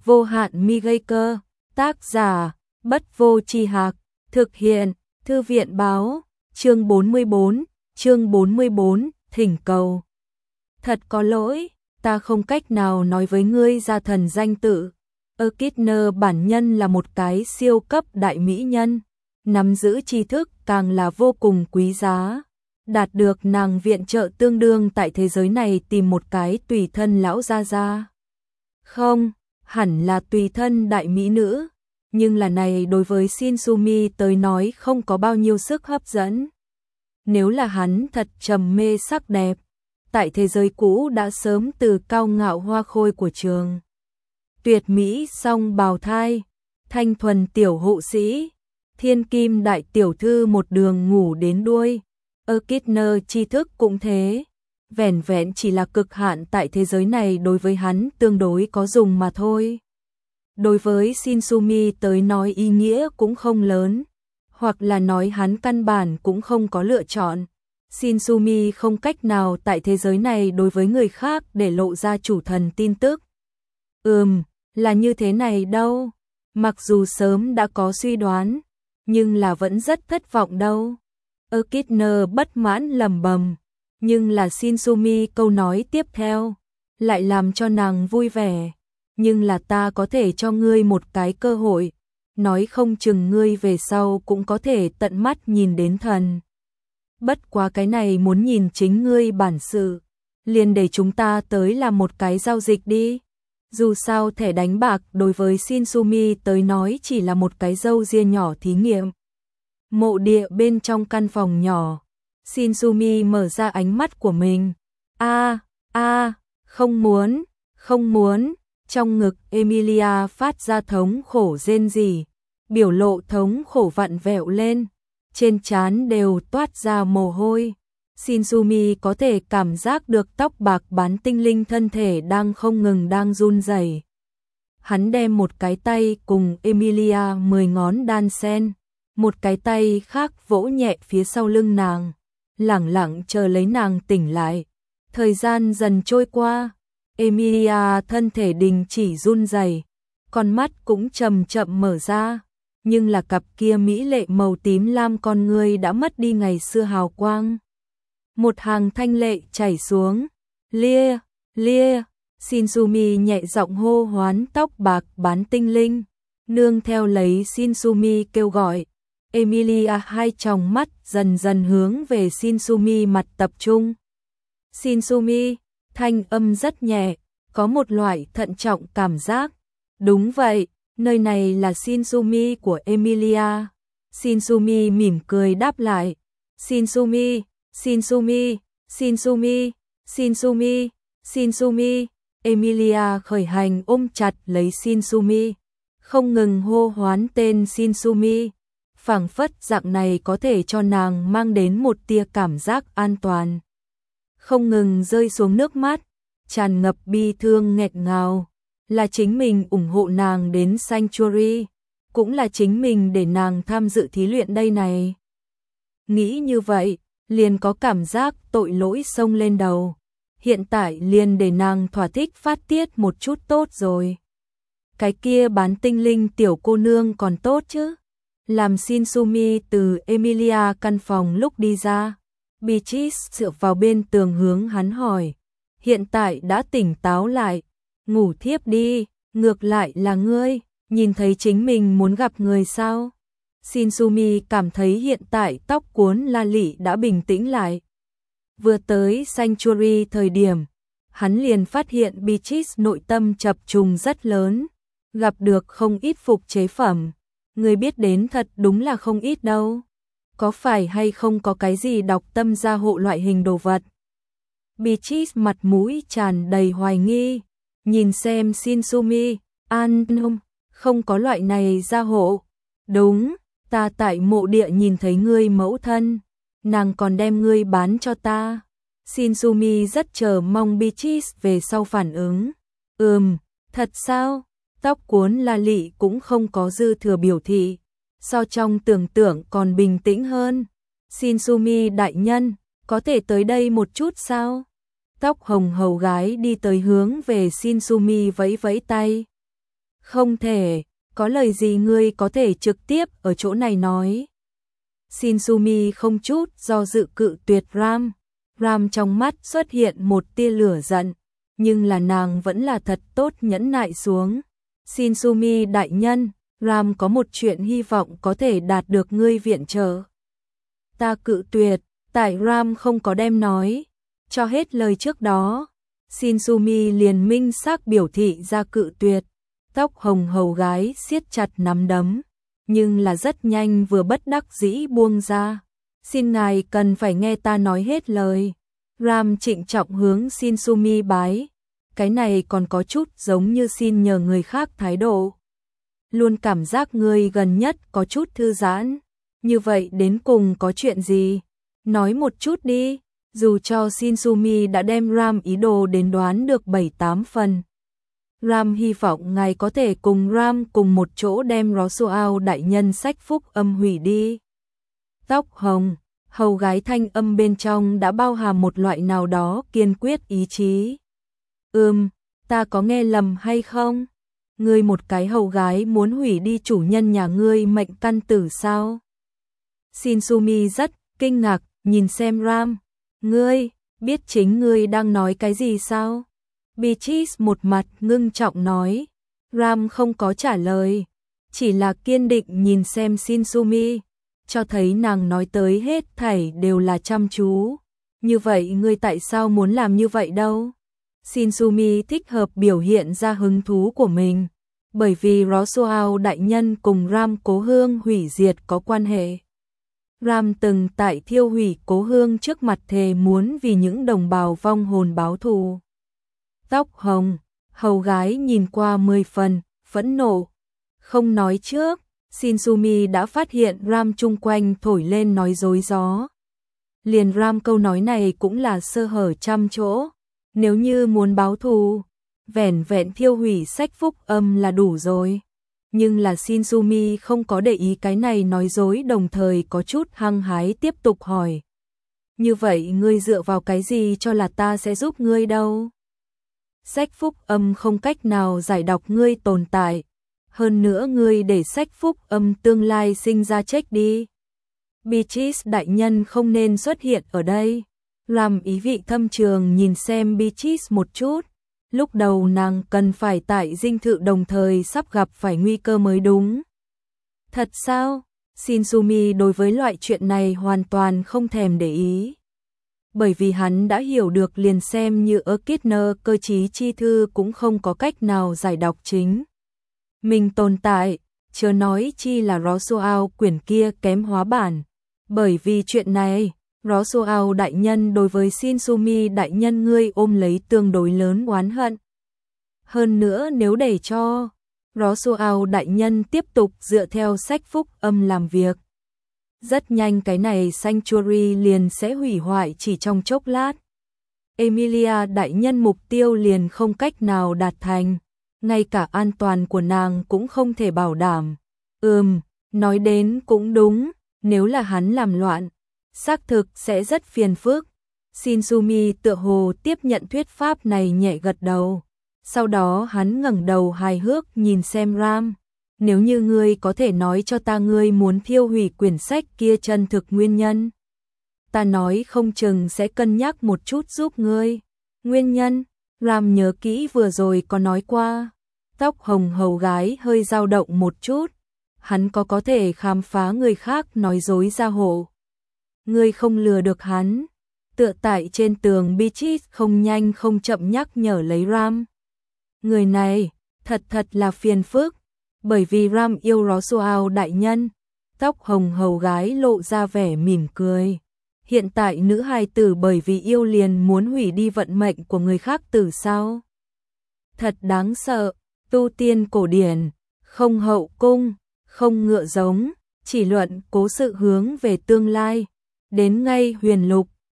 vô hạn mi gây cơ, tác giả, Bất Vô Tri Hạc, thực hiện, Thư viện báo, chương 44, thỉnh cầu. Thật có lỗi, ta không cách nào nói với ngươi ra thần danh tự. Ekidner bản nhân là một cái siêu cấp đại mỹ nhân, nắm giữ tri thức càng là vô cùng quý giá. Đạt được nàng viện trợ tương đương tại thế giới này tìm một cái tùy thân lão gia gia. Không, hẳn là tùy thân đại mỹ nữ, nhưng là này đối với Shinsumi tới nói không có bao nhiêu sức hấp dẫn. Nếu là hắn thật trầm mê sắc đẹp, tại thế giới cũ đã sớm từ cao ngạo hoa khôi của trường. Tuyệt mỹ song bào thai, thanh thuần tiểu hộ sĩ, thiên kim đại tiểu thư một đường ngủ đến đuôi. Ekidner tri thức cũng thế, vẻn vẹn chỉ là cực hạn tại thế giới này đối với hắn tương đối có dùng mà thôi. Đối với Shinsumi tới nói ý nghĩa cũng không lớn, hoặc là nói hắn căn bản cũng không có lựa chọn. Shinsumi không cách nào tại thế giới này đối với người khác để lộ ra chủ thần tin tức. Là như thế này đâu. Mặc dù sớm đã có suy đoán, nhưng là vẫn rất thất vọng đâu. Ekidner bất mãn lẩm bẩm, nhưng là Shinsumi câu nói tiếp theo lại làm cho nàng vui vẻ. Nhưng là ta có thể cho ngươi một cái cơ hội, nói không chừng ngươi về sau cũng có thể tận mắt nhìn đến thần. Bất quá cái này muốn nhìn chính ngươi bản sự, liền để chúng ta tới làm một cái giao dịch đi. Dù sao thẻ đánh bạc đối với Shinsumi tới nói chỉ là một cái râu ria nhỏ thí nghiệm. Mộ địa bên trong căn phòng nhỏ, Shinsumi mở ra ánh mắt của mình. Không muốn. Trong ngực Emilia phát ra thống khổ rên rỉ, biểu lộ thống khổ vặn vẹo lên, trên trán đều toát ra mồ hôi. Shinsumi có thể cảm giác được tóc bạc bán tinh linh thân thể đang không ngừng đang run rẩy. Hắn đem một cái tay cùng Emilia 10 ngón đan sen, một cái tay khác vỗ nhẹ phía sau lưng nàng, lẳng lặng chờ lấy nàng tỉnh lại. Thời gian dần trôi qua, Emilia thân thể đình chỉ run rẩy, con mắt cũng chậm chậm mở ra, nhưng là cặp kia mỹ lệ màu tím lam con ngươi đã mất đi ngày xưa hào quang. Một hàng thanh lệ chảy xuống. Lia, Shinsumi nhẹ giọng hô hoán tóc bạc bán tinh linh, nương theo lấy Shinsumi kêu gọi. Emilia hai tròng mắt dần dần hướng về Shinsumi mặt tập trung. Shinsumi, thanh âm rất nhẹ, có một loại thận trọng cảm giác. Đúng vậy, nơi này là Shinsumi của Emilia. Shinsumi mỉm cười đáp lại. Shinsumi. Emilia khởi hành ôm chặt lấy Shinsumi, không ngừng hô hoán tên Shinsumi. Phảng phất dạng này có thể cho nàng mang đến một tia cảm giác an toàn. Không ngừng rơi xuống nước mắt, tràn ngập bi thương nghẹt ngào, là chính mình ủng hộ nàng đến Sanctuary, cũng là chính mình để nàng tham dự thí luyện đây này. Nghĩ như vậy, liền có cảm giác tội lỗi xông lên đầu. Hiện tại liền để nàng thỏa thích phát tiết một chút tốt rồi. Cái kia bán tinh linh tiểu cô nương còn tốt chứ. Làm Shinsumi từ Emilia căn phòng lúc đi ra, Beatrice dựa vào bên tường hướng hắn hỏi. Hiện tại đã tỉnh táo lại, ngủ thiếp đi, ngược lại là ngươi, nhìn thấy chính mình muốn gặp người sao? Shinsumi cảm thấy hiện tại tóc cuốn la lị đã bình tĩnh lại. Vừa tới Sanctuary thời điểm, hắn liền phát hiện Beatrice nội tâm chập trùng rất lớn, gặp được không ít phục chế phẩm. Người biết đến thật đúng là không ít đâu. Có phải hay không có cái gì đọc tâm gia hộ loại hình đồ vật? Beatrice mặt mũi tràn đầy hoài nghi, nhìn xem Shinsumi, không có loại này gia hộ. Đúng, ta tại mộ địa nhìn thấy ngươi mẫu thân, nàng còn đem ngươi bán cho ta. Shinsumi rất chờ mong Beatrice về sau phản ứng. Thật sao? Tóc cuốn la lị cũng không có dư thừa biểu thị, so trong tưởng tượng còn bình tĩnh hơn. Shinsumi đại nhân, có thể tới đây một chút sao? Tóc hồng hầu gái đi tới hướng về Shinsumi vẫy vẫy tay. Không thể, có lời gì ngươi có thể trực tiếp ở chỗ này nói. Shinsumi không chút do dự cự tuyệt Ram. Ram trong mắt xuất hiện một tia lửa giận, nhưng là nàng vẫn là thật tốt nhẫn nại xuống. Shinsumi đại nhân, Ram có một chuyện hy vọng có thể đạt được ngươi viện trợ. Ta cự tuyệt, tại Ram không có đem nói. Cho hết lời trước đó, Shinsumi liền minh xác biểu thị ra cự tuyệt. Tóc hồng hầu gái siết chặt nắm đấm, nhưng là rất nhanh vừa bất đắc dĩ buông ra. Xin ngài cần phải nghe ta nói hết lời. Ram trịnh trọng hướng Shinsumi bái. Cái này còn có chút giống như xin nhờ người khác thái độ. Luôn cảm giác ngươi gần nhất có chút thư giãn. Như vậy đến cùng có chuyện gì? Nói một chút đi. Dù cho Shinsumi đã đem Ram ý đồ đến đoán được 7-8 phần. Ram hy vọng ngài có thể cùng Ram cùng một chỗ đem Rosuao đại nhân sách phúc âm hủy đi. Tóc hồng, hầu gái thanh âm bên trong đã bao hàm một loại nào đó kiên quyết ý chí. Ta có nghe lầm hay không? Ngươi một cái hầu gái muốn hủy đi chủ nhân nhà ngươi mệnh căn tử sao? Shinsumi rất kinh ngạc nhìn xem Ram. Ngươi, biết chính ngươi đang nói cái gì sao? Beatrice một mặt ngưng trọng nói. Ram không có trả lời, chỉ là kiên định nhìn xem Shinsumi, cho thấy nàng nói tới hết thảy đều là chăm chú. Như vậy ngươi tại sao muốn làm như vậy đâu? Shinsumi thích hợp biểu hiện ra hứng thú của mình, bởi vì Rosuao đại nhân cùng Ram cố hương hủy diệt có quan hệ. Ram từng tại thiêu hủy cố hương trước mặt thề muốn vì những đồng bào vong hồn báo thù. Tóc hồng, hầu gái nhìn qua 10 phần, phẫn nộ. Không nói trước, Shinsumi đã phát hiện Ram chung quanh thổi lên nói dối gió. Liền Ram câu nói này cũng là sơ hở trăm chỗ. Nếu như muốn báo thù, vẻn vẹn thiêu hủy sách phúc âm là đủ rồi. Nhưng là Shinsumi không có để ý cái này nói dối, đồng thời có chút hăng hái tiếp tục hỏi. Như vậy ngươi dựa vào cái gì cho là ta sẽ giúp ngươi đâu? Sách phúc âm không cách nào giải đọc ngươi tồn tại. Hơn nữa ngươi để sách phúc âm tương lai sinh ra chết đi. Beatrice đại nhân không nên xuất hiện ở đây. Ram ý vị thâm trường nhìn xem Beatrice một chút. Lúc đầu nàng cần phải tại dinh thự đồng thời sắp gặp phải nguy cơ mới đúng. Thật sao? Shinsumi đối với loại chuyện này hoàn toàn không thèm để ý. Bởi vì hắn đã hiểu được liền xem như Ekidner cơ trí chi thư cũng không có cách nào giải đọc chính. Mình tồn tại, chớ nói chi là Rosuao quyển kia kém hóa bản. Bởi vì chuyện này, Rosuao đại nhân đối với Shinsumi đại nhân ngươi ôm lấy tương đối lớn oán hận. Hơn nữa nếu để cho Rosuao đại nhân tiếp tục dựa theo sách phúc âm làm việc, rất nhanh cái này Sanctuary liền sẽ hủy hoại chỉ trong chốc lát. Emilia đại nhân mục tiêu liền không cách nào đạt thành, ngay cả an toàn của nàng cũng không thể bảo đảm. Nói đến cũng đúng, nếu là hắn làm loạn, xác thực sẽ rất phiền phức. Shinsumi tựa hồ tiếp nhận thuyết pháp này nhẹ gật đầu. Sau đó hắn ngẩng đầu hài hước nhìn xem Ram. Nếu như ngươi có thể nói cho ta ngươi muốn thiêu hủy quyển sách kia chân thực nguyên nhân, ta nói không chừng sẽ cân nhắc một chút giúp ngươi. Nguyên nhân, Ram nhớ kỹ vừa rồi có nói qua. Tóc hồng hầu gái hơi dao động một chút. Hắn có thể khám phá người khác nói dối ra hộ. Ngươi không lừa được hắn. Tựa tại trên tường Beatrice không nhanh không chậm nhắc nhở lấy Ram. Người này, thật là phiền phức. Bởi vì Ram yêu Rosuao đại nhân. Tóc hồng hầu gái lộ ra vẻ mỉm cười. Hiện tại nữ hài tử bởi vì yêu liền muốn hủy đi vận mệnh của người khác tử sao? Thật đáng sợ, tu tiên cổ điển, không hậu cung, không ngựa giống, chỉ luận cố sự hướng về tương lai. Đến ngay huyền lục,